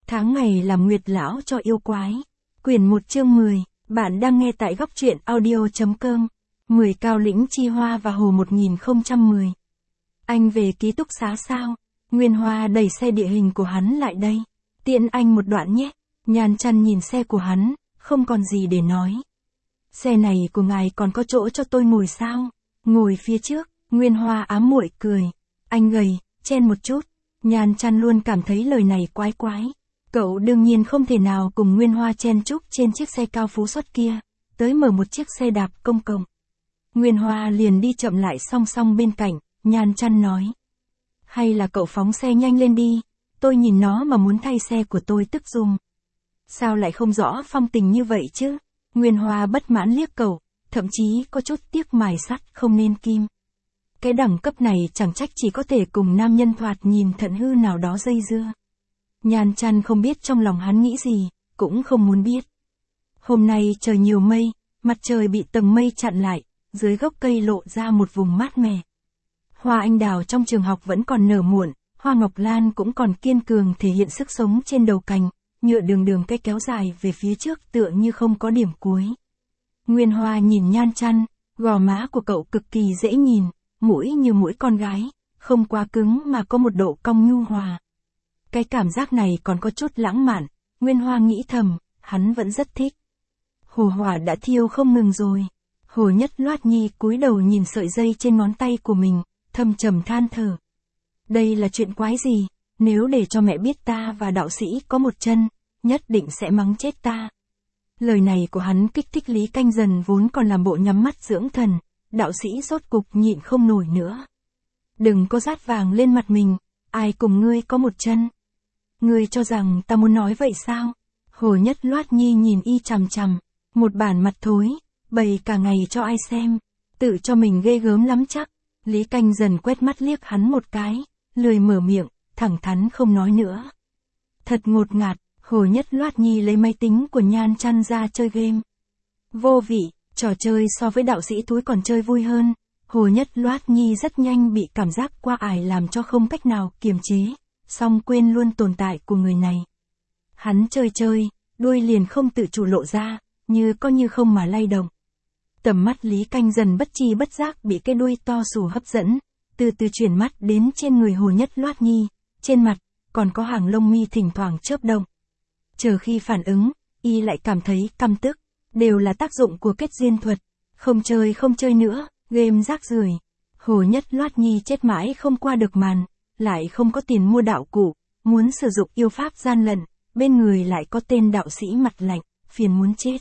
Tháng ngày làm nguyệt lão cho yêu quái. Quyển 1 chương 10, bạn đang nghe tại góc truyện audio.com. 10 Cao lĩnh chi hoa và hồ 1010. Anh về ký túc xá sao? Nguyên Hoa đẩy xe địa hình của hắn lại đây. Tiện anh một đoạn nhé. Nhan Chăn nhìn xe của hắn, không còn gì để nói. Xe này của ngài còn có chỗ cho tôi ngồi sao? Ngồi phía trước, Nguyên Hoa ám muội cười. Anh gầy, chen một chút. Nhan Chăn luôn cảm thấy lời này quái quái. Cậu đương nhiên không thể nào cùng Nguyên Hoa chen chúc trên chiếc xe cao phú xuất kia, tới mở một chiếc xe đạp công cộng. Nguyên Hoa liền đi chậm lại song song bên cạnh, Nhan Chăn nói. Hay là cậu phóng xe nhanh lên đi, tôi nhìn nó mà muốn thay xe của tôi tức giùm. Sao lại không rõ phong tình như vậy chứ? Nguyên Hoa bất mãn liếc cậu, thậm chí có chút tiếc mài sắt không nên kim. Cái đẳng cấp này chẳng trách chỉ có thể cùng nam nhân thoạt nhìn thận hư nào đó dây dưa. Nhan Chăn không biết trong lòng hắn nghĩ gì, cũng không muốn biết. Hôm nay trời nhiều mây, mặt trời bị tầng mây chặn lại, dưới gốc cây lộ ra một vùng mát mẻ. Hoa anh đào trong trường học vẫn còn nở muộn, hoa ngọc lan cũng còn kiên cường thể hiện sức sống trên đầu cành, nhựa đường cây kéo dài về phía trước tựa như không có điểm cuối. Nguyên Hoa nhìn Nhan Chăn, gò má của cậu cực kỳ dễ nhìn, mũi như mũi con gái, không quá cứng mà có một độ cong nhu hòa. Cái cảm giác này còn có chút lãng mạn, Nguyên Hoa nghĩ thầm, hắn vẫn rất thích. Hồ hỏa đã thiêu không ngừng rồi. Hồ Nhất Loát Nhi cúi đầu nhìn sợi dây trên ngón tay của mình, thầm trầm than thở. Đây là chuyện quái gì, nếu để cho mẹ biết ta và đạo sĩ có một chân, nhất định sẽ mắng chết ta. Lời này của hắn kích thích Lý Canh Dần vốn còn làm bộ nhắm mắt dưỡng thần, đạo sĩ rốt cục nhịn không nổi nữa. Đừng có dát vàng lên mặt mình, ai cùng ngươi có một chân. Ngươi cho rằng ta muốn nói vậy sao? Hồ Nhất Loát Nhi nhìn y chằm chằm, một bản mặt thối, bày cả ngày cho ai xem, tự cho mình ghê gớm lắm chắc. Lý Canh Dần quét mắt liếc hắn một cái, lười mở miệng, thẳng thắn không nói nữa. Thật ngột ngạt, Hồ Nhất Loát Nhi lấy máy tính của Nhan Chăn ra chơi game. Vô vị, trò chơi so với đạo sĩ túi còn chơi vui hơn. Hồ Nhất Loát Nhi rất nhanh bị cảm giác qua ải làm cho không cách nào kiềm chế, song quên luôn tồn tại của người này. Hắn chơi, đuôi liền không tự chủ lộ ra, như có như không mà lay động. Tầm mắt Lý Canh Dần bất chi bất giác bị cái đuôi to xù hấp dẫn, từ từ chuyển mắt đến trên người Hồ Nhất Loát Nhi, trên mặt, còn có hàng lông mi thỉnh thoảng chớp động. Chờ khi phản ứng, y lại cảm thấy căm tức, đều là tác dụng của kết duyên thuật, không chơi nữa, game rác rưởi. Hồ Nhất Loát Nhi chết mãi không qua được màn, lại không có tiền mua đạo cụ, muốn sử dụng yêu pháp gian lận, bên người lại có tên đạo sĩ mặt lạnh, phiền muốn chết.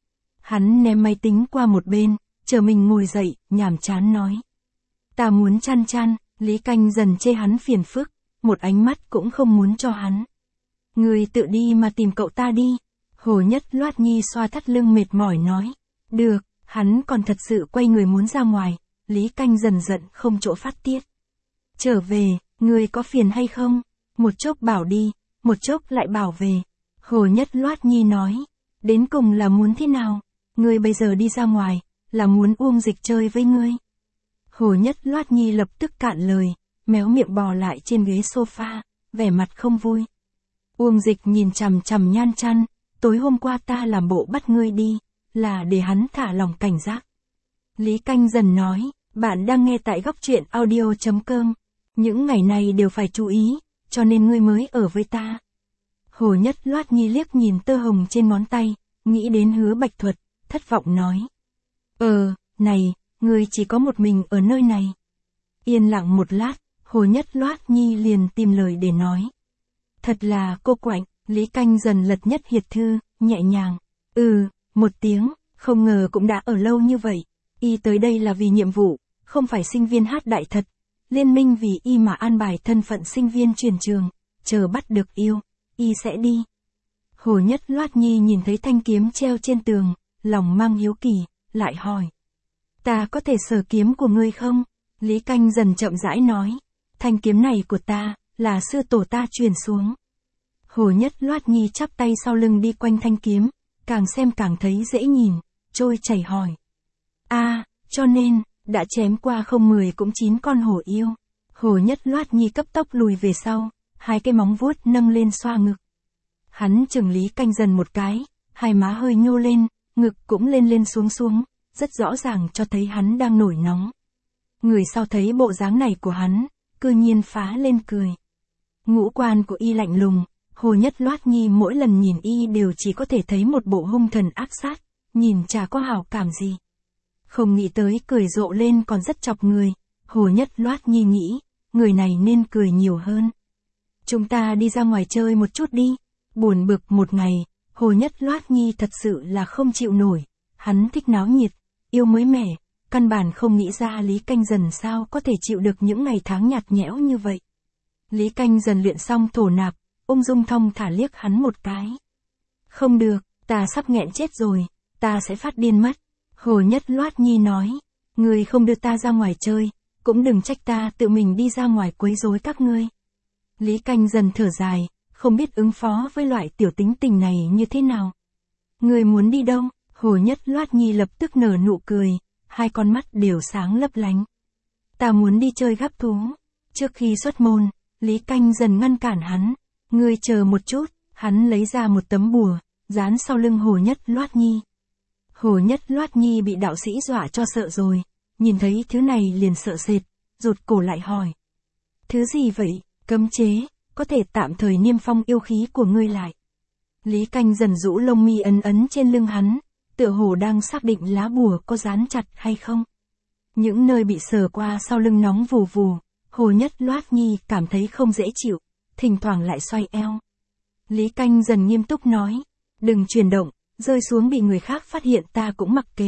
Hắn ném máy tính qua một bên, chờ mình ngồi dậy, nhàm chán nói. Ta muốn chăn, Lý Canh Dần chê hắn phiền phức, một ánh mắt cũng không muốn cho hắn. Người tự đi mà tìm cậu ta đi. Hồ Nhất Loát Nhi xoa thắt lưng mệt mỏi nói. Được, hắn còn thật sự quay người muốn ra ngoài, Lý Canh Dần giận không chỗ phát tiết. Trở về, người có phiền hay không? Một chốc bảo đi, một chốc lại bảo về. Hồ Nhất Loát Nhi nói. Đến cùng là muốn thế nào? Ngươi bây giờ đi ra ngoài, là muốn Uông Dịch chơi với ngươi. Hồ Nhất Loát Nhi lập tức cạn lời, méo miệng bò lại trên ghế sofa, vẻ mặt không vui. Uông Dịch nhìn chằm chằm Nhan Chăn, tối hôm qua ta làm bộ bắt ngươi đi, là để hắn thả lòng cảnh giác. Lý Canh Dần nói, bạn đang nghe tại góc truyện audio.com. Những ngày này đều phải chú ý, cho nên ngươi mới ở với ta. Hồ Nhất Loát Nhi liếc nhìn tơ hồng trên ngón tay, nghĩ đến Hứa Bạch Thuật, thất vọng nói. Này, ngươi chỉ có một mình ở nơi này. Yên lặng một lát, Hồ Nhất Loát Nhi liền tìm lời để nói. Thật là cô quạnh, Lý Canh Dần lật nhất hiệt thư, nhẹ nhàng. Một tiếng, không ngờ cũng đã ở lâu như vậy. Y tới đây là vì nhiệm vụ, không phải sinh viên hát đại thật. Liên minh vì y mà an bài thân phận sinh viên truyền trường, chờ bắt được yêu, y sẽ đi. Hồ Nhất Loát Nhi nhìn thấy thanh kiếm treo trên tường, lòng mang hiếu kỳ, lại hỏi. Ta có thể sờ kiếm của ngươi không? Lý Canh Dần chậm rãi nói. Thanh kiếm này của ta, là sư tổ ta truyền xuống. Hồ Nhất Loát Nhi chắp tay sau lưng đi quanh thanh kiếm, càng xem càng thấy dễ nhìn, trôi chảy hỏi. Cho nên, đã chém qua không 10 cũng 9 con hổ yêu. Hồ Nhất Loát Nhi cấp tốc lùi về sau, hai cái móng vuốt nâng lên xoa ngực. Hắn chừng Lý Canh Dần một cái, hai má hơi nhô lên, ngực cũng lên lên xuống xuống, rất rõ ràng cho thấy hắn đang nổi nóng. Người sau thấy bộ dáng này của hắn, cư nhiên phá lên cười. Ngũ quan của y lạnh lùng, Hồ Nhất Loát Nhi mỗi lần nhìn y đều chỉ có thể thấy một bộ hung thần ác sát, nhìn chả có hảo cảm gì. Không nghĩ tới cười rộ lên còn rất chọc người, Hồ Nhất Loát Nhi nghĩ, người này nên cười nhiều hơn. Chúng ta đi ra ngoài chơi một chút đi. Buồn bực một ngày, Hồ Nhất Loát Nhi thật sự là không chịu nổi. Hắn thích náo nhiệt, yêu mới mẻ, căn bản không nghĩ ra Lý Canh Dần sao có thể chịu được những ngày tháng nhạt nhẽo như vậy. Lý Canh Dần luyện xong thổ nạp, ung dung thong thả liếc hắn một cái. Không được, ta sắp nghẹn chết rồi, ta sẽ phát điên mất. Hồ Nhất Loát Nhi nói, ngươi không đưa ta ra ngoài chơi, cũng đừng trách ta tự mình đi ra ngoài quấy rối các ngươi. Lý Canh Dần thở dài, không biết ứng phó với loại tiểu tính tình này như thế nào. Ngươi muốn đi đâu? Hồ Nhất Loát Nhi lập tức nở nụ cười, hai con mắt đều sáng lấp lánh. Ta muốn đi chơi gắp thú. Trước khi xuất môn, Lý Canh Dần ngăn cản hắn. Ngươi chờ một chút, hắn lấy ra một tấm bùa, dán sau lưng Hồ Nhất Loát Nhi. Hồ Nhất Loát Nhi bị đạo sĩ dọa cho sợ rồi, nhìn thấy thứ này liền sợ sệt, rụt cổ lại hỏi. Thứ gì vậy? Cấm chế, có thể tạm thời niêm phong yêu khí của ngươi lại. Lý Canh Dần rũ lông mi ấn ấn trên lưng hắn, tựa hồ đang xác định lá bùa có dán chặt hay không. Những nơi bị sờ qua sau lưng nóng vù vù, Hồ Nhất Loát Nhi cảm thấy không dễ chịu, thỉnh thoảng lại xoay eo. Lý Canh Dần nghiêm túc nói, đừng chuyển động, rơi xuống bị người khác phát hiện ta cũng mặc kệ.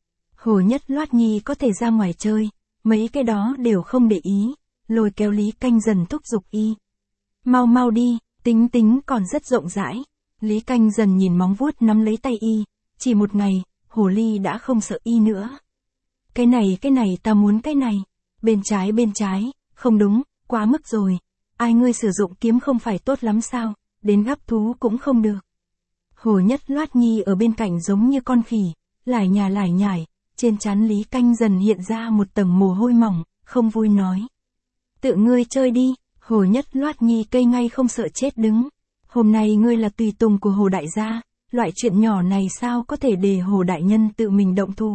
Hồ Nhất Loát Nhi có thể ra ngoài chơi, mấy cái đó đều không để ý, lôi kéo Lý Canh Dần thúc giục y. Mau mau đi, tính tính còn rất rộng rãi. Lý Canh Dần nhìn móng vuốt nắm lấy tay y, chỉ một ngày, hồ ly đã không sợ y nữa. Cái này ta muốn cái này. Bên trái, không đúng, quá mức rồi. Ai ngươi sử dụng kiếm không phải tốt lắm sao, đến gắp thú cũng không được. Hồ Nhất Loát Nhi ở bên cạnh giống như con khỉ, lải nhải, trên trán Lý Canh Dần hiện ra một tầng mồ hôi mỏng, không vui nói. Tự ngươi chơi đi. Hồ Nhất Loát Nhi cây ngay không sợ chết đứng. Hôm nay ngươi là tùy tùng của Hồ đại gia, loại chuyện nhỏ này sao có thể để Hồ đại nhân tự mình động thủ.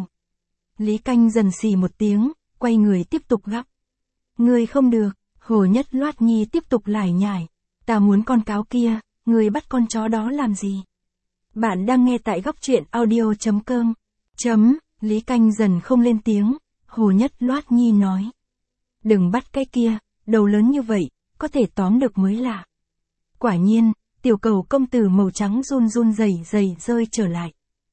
Lý Canh Dần xì một tiếng, quay người tiếp tục gắp. Ngươi không được, Hồ Nhất Loát Nhi tiếp tục lải nhải. Ta muốn con cáo kia, ngươi bắt con chó đó làm gì? Bạn đang nghe tại góc truyện audio.com. Lý Canh Dần không lên tiếng, Hồ Nhất Loát Nhi nói. Đừng bắt cái kia, đầu lớn như vậy, có thể tóm được mới lạ. Quả nhiên, tiểu cầu công tử màu trắng run run rẩy rơi trở lại.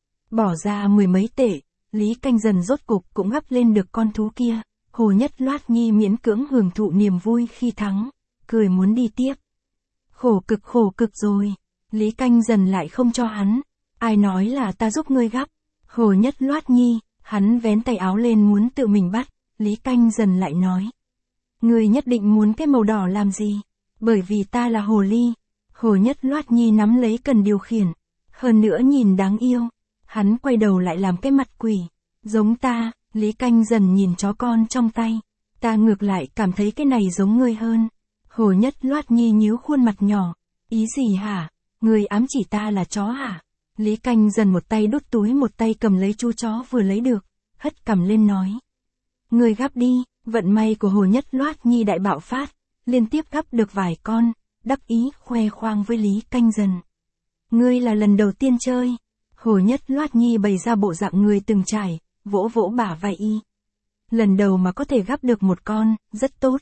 Bỏ ra 10 mấy tệ, Lý Canh Dần rốt cục cũng gắp lên được con thú kia. Hồ Nhất Loát Nhi miễn cưỡng hưởng thụ niềm vui khi thắng, cười muốn đi tiếp. Khổ cực rồi, Lý Canh Dần lại không cho hắn. Ai nói là ta giúp ngươi gắp? Hồ Nhất Loát Nhi, hắn vén tay áo lên muốn tự mình bắt, Lý Canh Dần lại nói. Ngươi nhất định muốn cái màu đỏ làm gì? Bởi vì ta là hồ ly. Hồ Nhất Loát Nhi nắm lấy cần điều khiển. Hơn nữa nhìn đáng yêu. Hắn quay đầu lại làm cái mặt quỷ. Giống ta, Lý Canh Dần nhìn chó con trong tay. Ta ngược lại cảm thấy cái này giống ngươi hơn. Hồ Nhất Loát Nhi nhíu khuôn mặt nhỏ. Ý gì hả? Ngươi ám chỉ ta là chó hả? Lý Canh Dần một tay đút túi một tay cầm lấy chú chó vừa lấy được. Hất cằm lên nói. Ngươi gắp đi. Vận may của Hồ Nhất Loát Nhi đại bạo phát, liên tiếp gắp được vài con, đắc ý khoe khoang với Lý Canh Dần. Ngươi là lần đầu tiên chơi. Hồ Nhất Loát Nhi bày ra bộ dạng người từng trải, vỗ vỗ bả vai y. Lần đầu mà có thể gắp được một con, rất tốt.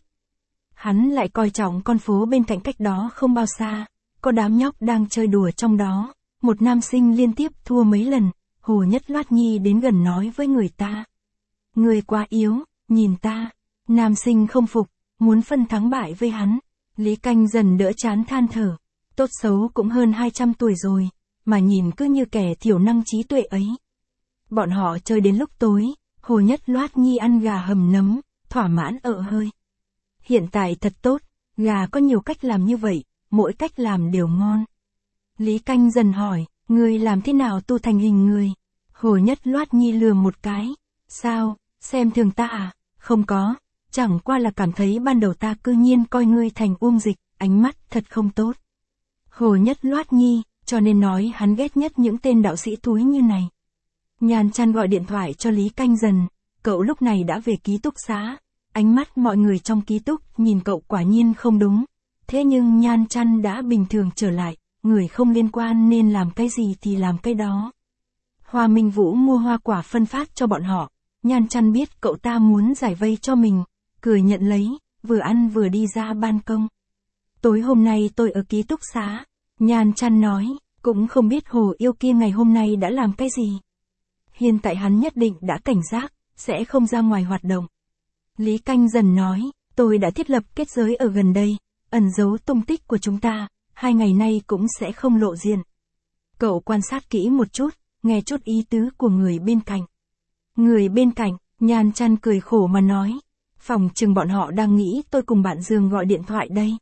Hắn lại coi trọng con phố bên cạnh cách đó không bao xa, có đám nhóc đang chơi đùa trong đó, một nam sinh liên tiếp thua mấy lần, Hồ Nhất Loát Nhi đến gần nói với người ta. Ngươi quá yếu. Nhìn ta, nam sinh không phục, muốn phân thắng bại với hắn. Lý Canh Dần đỡ chán than thở. Tốt xấu cũng hơn 200 tuổi rồi, mà nhìn cứ như kẻ thiểu năng trí tuệ ấy. Bọn họ chơi đến lúc tối, Hồ Nhất Loát Nhi ăn gà hầm nấm, thỏa mãn ợ hơi. Hiện tại thật tốt, gà có nhiều cách làm như vậy, mỗi cách làm đều ngon. Lý Canh Dần hỏi, ngươi làm thế nào tu thành hình người? Hồ Nhất Loát Nhi lừa một cái. Sao, xem thường ta à? Không có, chẳng qua là cảm thấy ban đầu ta cư nhiên coi ngươi thành Uông Dịch, ánh mắt thật không tốt. Hồ Nhất Loát Nhi, cho nên nói hắn ghét nhất những tên đạo sĩ thúi như này. Nhan Chăn gọi điện thoại cho Lý Canh Dần, cậu lúc này đã về ký túc xá. Ánh mắt mọi người trong ký túc nhìn cậu quả nhiên không đúng. Thế nhưng Nhan Chăn đã bình thường trở lại, người không liên quan nên làm cái gì thì làm cái đó. Hoa Minh Vũ mua hoa quả phân phát cho bọn họ. Nhan Chăn biết cậu ta muốn giải vây cho mình, cười nhận lấy, vừa ăn vừa đi ra ban công. Tối hôm nay tôi ở ký túc xá. Nhan Chăn nói, cũng không biết Hồ Yêu kia ngày hôm nay đã làm cái gì. Hiện tại hắn nhất định đã cảnh giác, sẽ không ra ngoài hoạt động. Lý Canh Dần nói, tôi đã thiết lập kết giới ở gần đây, ẩn giấu tung tích của chúng ta, 2 ngày nay cũng sẽ không lộ diện. Cậu quan sát kỹ một chút, nghe chút ý tứ của người bên cạnh. Người bên cạnh, Nhan Chăn cười khổ mà nói, phòng chừng bọn họ đang nghĩ tôi cùng bạn Dương gọi điện thoại đây.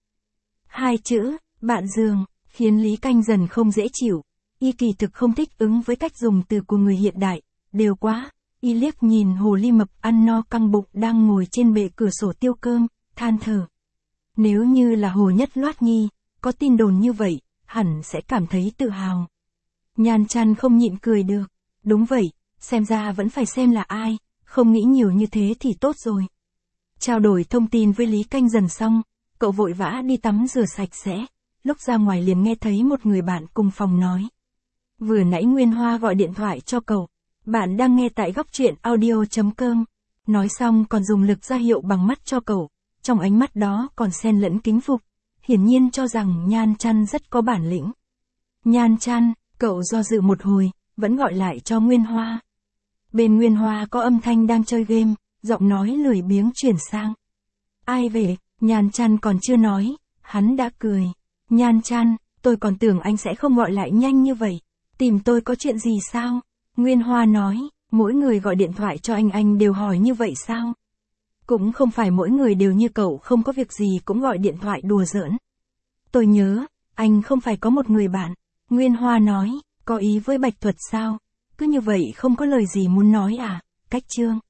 2 chữ, bạn Dương, khiến Lý Canh Dần không dễ chịu. Y kỳ thực không thích ứng với cách dùng từ của người hiện đại, đều quá. Y liếc nhìn hồ ly mập ăn no căng bụng đang ngồi trên bệ cửa sổ tiêu cơm, than thở. Nếu như là Hồ Nhất Loát Nhi, có tin đồn như vậy, hẳn sẽ cảm thấy tự hào. Nhan Chăn không nhịn cười được. Đúng vậy, xem ra vẫn phải xem là ai, không nghĩ nhiều như thế thì tốt rồi. Trao đổi thông tin với Lý Canh Dần xong, cậu vội vã đi tắm rửa sạch sẽ. Lúc ra ngoài liền nghe thấy một người bạn cùng phòng nói. Vừa nãy Nguyên Hoa gọi điện thoại cho cậu. Bạn đang nghe tại góc truyện audio.com. Nói xong còn dùng lực ra hiệu bằng mắt cho cậu. Trong ánh mắt đó còn xen lẫn kính phục. Hiển nhiên cho rằng Nhan Chăn rất có bản lĩnh. Nhan Chăn, cậu do dự một hồi, vẫn gọi lại cho Nguyên Hoa. Bên Nguyên Hoa có âm thanh đang chơi game, giọng nói lười biếng chuyển sang. Ai về? Nhan Chăn còn chưa nói, hắn đã cười. Nhan Chăn, tôi còn tưởng anh sẽ không gọi lại nhanh như vậy. Tìm tôi có chuyện gì sao? Nguyên Hoa nói, mỗi người gọi điện thoại cho anh đều hỏi như vậy sao? Cũng không phải mỗi người đều như cậu không có việc gì cũng gọi điện thoại đùa giỡn. Tôi nhớ, anh không phải có một người bạn. Nguyên Hoa nói, có ý với Bạch Thuật sao? Cứ như vậy không có lời gì muốn nói à? Cách chương.